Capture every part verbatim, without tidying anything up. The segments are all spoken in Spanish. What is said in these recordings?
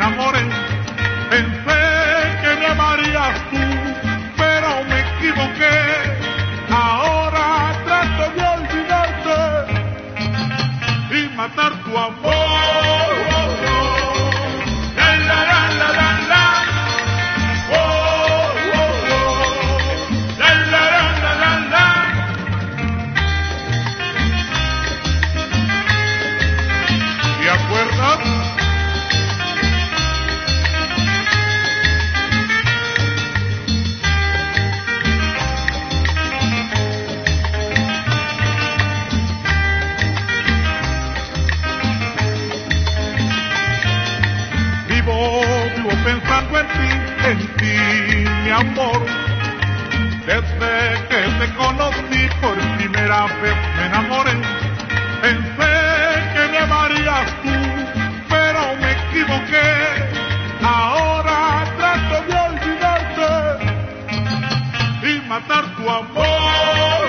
enamoré. Pensé que me amarías tú, pero me equivoqué. Ahora trato de olvidarte y matar tu amor. La la la la la la. Oh, oh, oh. La la la la la la. ¿Te acuerdas? Vivo pensando en ti, en ti, mi amor. Desde que te conocí por primera vez me enamoré. Pensé que me amarías tú, pero me equivoqué. Ahora trato de olvidarte y matar tu amor.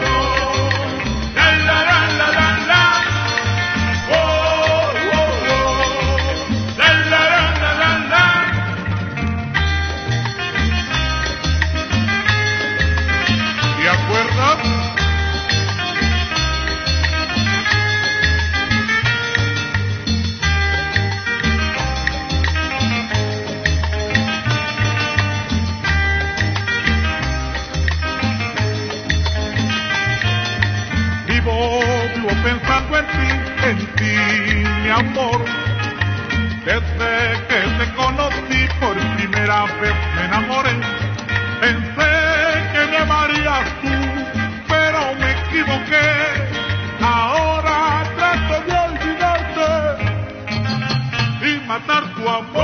La la la la la la. Oh, oh, oh. La la la la la la. ¿Te acuerdas? Vivo, vivo pensando en ti, en ti, mi amor. Desde que te conocí por primera vez me enamoré. Pensé que me amarías tú, pero me equivoqué. Ahora trato de olvidarte y matar tu amor.